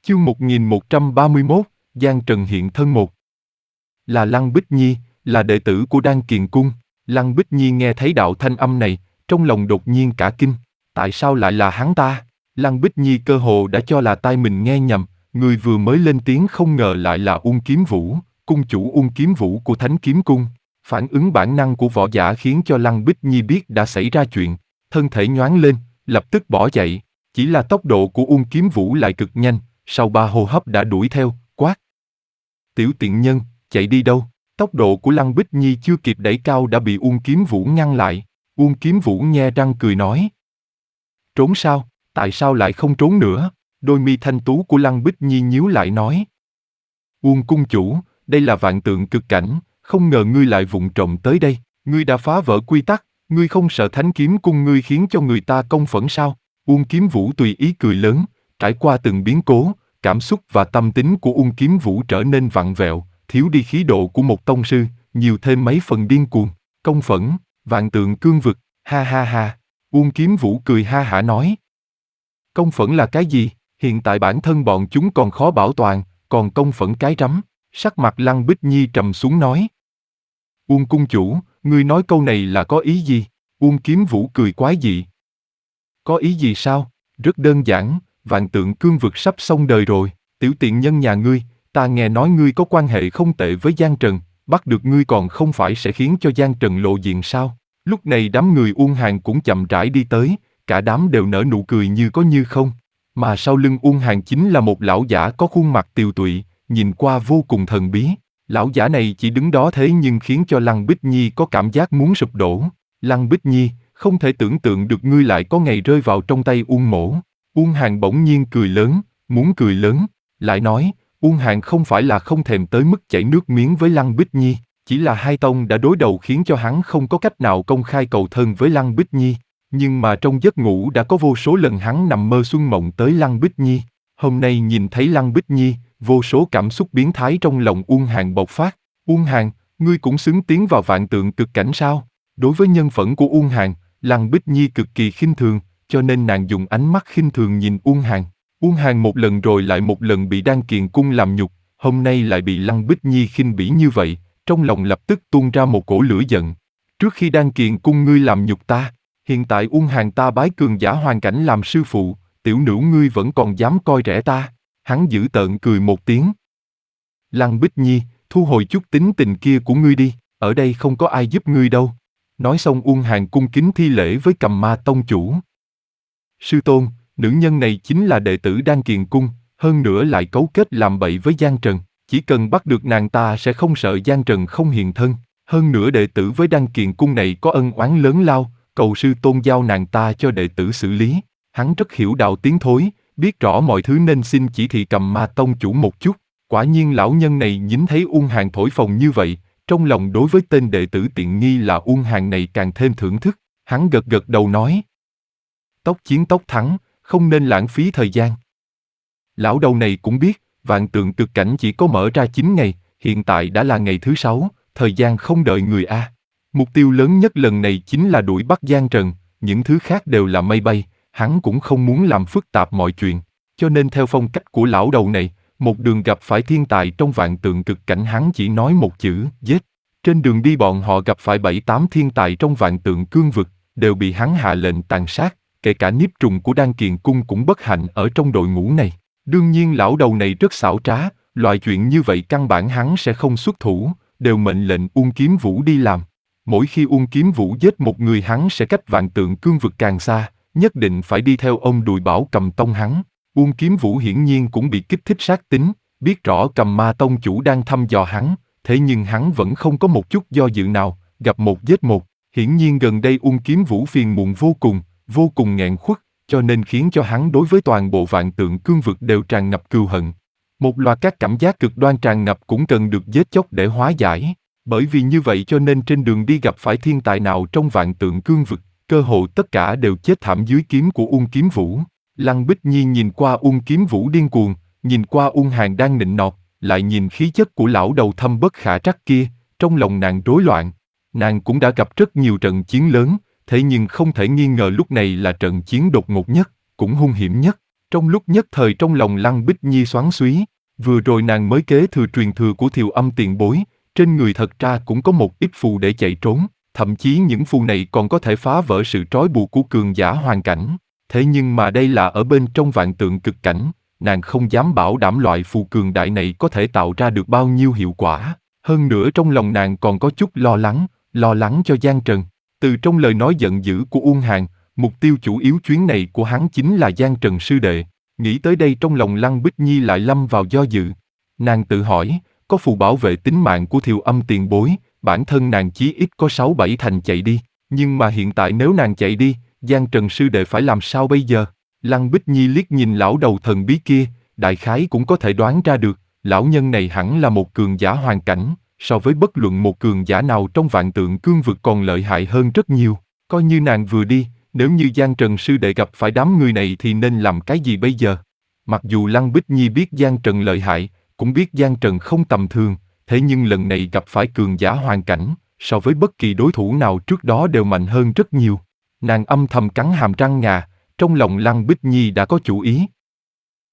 Chương 1131, Giang Trần hiện thân một. Là Lăng Bích Nhi, là đệ tử của Đan Kiền Cung. Lăng Bích Nhi nghe thấy đạo thanh âm này, trong lòng đột nhiên cả kinh. Tại sao lại là hắn ta? Lăng Bích Nhi cơ hồ đã cho là tai mình nghe nhầm, người vừa mới lên tiếng không ngờ lại là Uông Kiếm Vũ, cung chủ Uông Kiếm Vũ của Thánh Kiếm Cung. Phản ứng bản năng của võ giả khiến cho Lăng Bích Nhi biết đã xảy ra chuyện, thân thể nhoáng lên, lập tức bỏ chạy. Chỉ là tốc độ của Uông Kiếm Vũ lại cực nhanh, sau 3 hô hấp đã đuổi theo, quát. Tiểu tiện nhân, chạy đi đâu? Tốc độ của Lăng Bích Nhi chưa kịp đẩy cao đã bị Uông Kiếm Vũ ngăn lại. Uông Kiếm Vũ nhe răng cười nói. Trốn sao? Tại sao lại không trốn nữa? Đôi mi thanh tú của Lăng Bích Nhi nhíu lại nói. Uông cung chủ, đây là vạn tượng cực cảnh, không ngờ ngươi lại vụng trộm tới đây. Ngươi đã phá vỡ quy tắc, ngươi không sợ Thánh Kiếm Cung ngươi khiến cho người ta công phẫn sao? Uông Kiếm Vũ tùy ý cười lớn, trải qua từng biến cố, cảm xúc và tâm tính của Uông Kiếm Vũ trở nên vặn vẹo, thiếu đi khí độ của một tông sư, nhiều thêm mấy phần điên cuồng, công phẫn, vạn tượng cương vực, ha ha ha. Uông Kiếm Vũ cười ha hả nói. Công phẫn là cái gì? Hiện tại bản thân bọn chúng còn khó bảo toàn, còn công phẫn cái rắm. Sắc mặt Lăng Bích Nhi trầm xuống nói. Uông cung chủ, ngươi nói câu này là có ý gì? Uông Kiếm Vũ cười quái dị. Có ý gì sao? Rất đơn giản, vạn tượng cương vực sắp xong đời rồi. Tiểu tiện nhân nhà ngươi, ta nghe nói ngươi có quan hệ không tệ với Giang Trần, bắt được ngươi còn không phải sẽ khiến cho Giang Trần lộ diện sao? Lúc này đám người Uông Hàn cũng chậm rãi đi tới, cả đám đều nở nụ cười như có như không. Mà sau lưng Uông Hàn chính là một lão giả có khuôn mặt tiều tụy, nhìn qua vô cùng thần bí. Lão giả này chỉ đứng đó thế nhưng khiến cho Lăng Bích Nhi có cảm giác muốn sụp đổ. Lăng Bích Nhi, không thể tưởng tượng được ngươi lại có ngày rơi vào trong tay Uông mỗ. Uông Hàn bỗng nhiên cười lớn, muốn cười lớn, lại nói, Uông Hàn không phải là không thèm tới mức chảy nước miếng với Lăng Bích Nhi, chỉ là hai tông đã đối đầu khiến cho hắn không có cách nào công khai cầu thân với Lăng Bích Nhi. Nhưng mà trong giấc ngủ đã có vô số lần hắn nằm mơ xuân mộng tới Lăng Bích Nhi. Hôm nay nhìn thấy Lăng Bích Nhi, vô số cảm xúc biến thái trong lòng Uông Hàn bộc phát. Uông Hàn, ngươi cũng xứng tiến vào vạn tượng cực cảnh sao? Đối với nhân phẩm của Uông Hàn, Lăng Bích Nhi cực kỳ khinh thường, cho nên nàng dùng ánh mắt khinh thường nhìn Uông Hàn. Uông Hàn một lần rồi lại một lần bị Đan Kiền Cung làm nhục, hôm nay lại bị Lăng Bích Nhi khinh bỉ như vậy, trong lòng lập tức tuôn ra một cổ lửa giận. Trước khi Đan Kiền Cung ngươi làm nhục ta, hiện tại Uông Hàn ta bái cường giả hoàn cảnh làm sư phụ, tiểu nữ ngươi vẫn còn dám coi rẻ ta. Hắn dữ tợn cười một tiếng. Lăng Bích Nhi, thu hồi chút tính tình kia của ngươi đi, ở đây không có ai giúp ngươi đâu. Nói xong Uông Hàn cung kính thi lễ với Cầm Ma tông chủ. Sư tôn, nữ nhân này chính là đệ tử Đan Kiền Cung, hơn nữa lại cấu kết làm bậy với Giang Trần. Chỉ cần bắt được nàng ta sẽ không sợ Giang Trần không hiện thân. Hơn nữa đệ tử với Đan Kiền Cung này có ân oán lớn lao, cầu sư tôn giao nàng ta cho đệ tử xử lý. Hắn rất hiểu đạo tiến thối, biết rõ mọi thứ nên xin chỉ thị Cầm Ma tông chủ một chút. Quả nhiên lão nhân này nhìn thấy Uông Hàn thổi phồng như vậy, trong lòng đối với tên đệ tử tiện nghi là Uông Hàn này càng thêm thưởng thức. Hắn gật gật đầu nói. Tốc chiến tốc thắng, không nên lãng phí thời gian. Lão đầu này cũng biết, vạn tượng cực cảnh chỉ có mở ra 9 ngày, hiện tại đã là ngày thứ 6, thời gian không đợi người a. Mục tiêu lớn nhất lần này chính là đuổi bắt Giang Trần, những thứ khác đều là mây bay, hắn cũng không muốn làm phức tạp mọi chuyện, cho nên theo phong cách của lão đầu này, một đường gặp phải thiên tài trong vạn tượng cực cảnh hắn chỉ nói một chữ, giết. Trên đường đi bọn họ gặp phải 7-8 thiên tài trong vạn tượng cương vực, đều bị hắn hạ lệnh tàn sát, kể cả Niếp Trùng của Đan Kiền Cung cũng bất hạnh ở trong đội ngũ này. Đương nhiên lão đầu này rất xảo trá, loại chuyện như vậy căn bản hắn sẽ không xuất thủ, đều mệnh lệnh Uông Kiếm Vũ đi làm. Mỗi khi Uông Kiếm Vũ giết một người hắn sẽ cách vạn tượng cương vực càng xa, nhất định phải đi theo ông Đùi Bảo Cầm tông hắn. Uông Kiếm Vũ hiển nhiên cũng bị kích thích sát tính, biết rõ Cầm Ma tông chủ đang thăm dò hắn, thế nhưng hắn vẫn không có một chút do dự nào, gặp một giết một. Hiển nhiên gần đây Uông Kiếm Vũ phiền muộn vô cùng nghẹn khuất, cho nên khiến cho hắn đối với toàn bộ vạn tượng cương vực đều tràn ngập cừu hận. Một loạt các cảm giác cực đoan tràn ngập cũng cần được giết chóc để hóa giải. Bởi vì như vậy cho nên trên đường đi gặp phải thiên tài nào trong vạn tượng cương vực, cơ hồ tất cả đều chết thảm dưới kiếm của Uông Kiếm Vũ. Lăng Bích Nhi nhìn qua Uông Kiếm Vũ điên cuồng, nhìn qua Uông Hàn đang nịnh nọt, lại nhìn khí chất của lão đầu thâm bất khả trắc kia, trong lòng nàng rối loạn. Nàng cũng đã gặp rất nhiều trận chiến lớn, thế nhưng không thể nghi ngờ lúc này là trận chiến đột ngột nhất, cũng hung hiểm nhất. Trong lúc nhất thời trong lòng Lăng Bích Nhi xoắn xuýt, vừa rồi nàng mới kế thừa truyền thừa của Thiều Âm tiền bối, trên người thật ra cũng có một ít phù để chạy trốn, thậm chí những phù này còn có thể phá vỡ sự trói buộc của cường giả hoàn cảnh. Thế nhưng mà đây là ở bên trong vạn tượng cực cảnh, nàng không dám bảo đảm loại phù cường đại này có thể tạo ra được bao nhiêu hiệu quả. Hơn nữa trong lòng nàng còn có chút lo lắng cho Giang Trần. Từ trong lời nói giận dữ của Uông Hàn, mục tiêu chủ yếu chuyến này của hắn chính là Giang Trần sư đệ. Nghĩ tới đây trong lòng Lăng Bích Nhi lại lâm vào do dự. Nàng tự hỏi, có phù bảo vệ tính mạng của Thiều Âm tiền bối, bản thân nàng chí ít có 6-7 thành chạy đi. Nhưng mà hiện tại nếu nàng chạy đi, Giang Trần sư đệ phải làm sao bây giờ? Lăng Bích Nhi liếc nhìn lão đầu thần bí kia, đại khái cũng có thể đoán ra được, lão nhân này hẳn là một cường giả hoàn cảnh, so với bất luận một cường giả nào trong vạn tượng cương vực còn lợi hại hơn rất nhiều. Coi như nàng vừa đi, nếu như Giang Trần sư đệ gặp phải đám người này thì nên làm cái gì bây giờ? Mặc dù Lăng Bích Nhi biết Giang Trần lợi hại, cũng biết Giang Trần không tầm thường, thế nhưng lần này gặp phải cường giả hoàn cảnh, so với bất kỳ đối thủ nào trước đó đều mạnh hơn rất nhiều. Nàng âm thầm cắn hàm răng ngà, trong lòng Lăng Bích Nhi đã có chủ ý,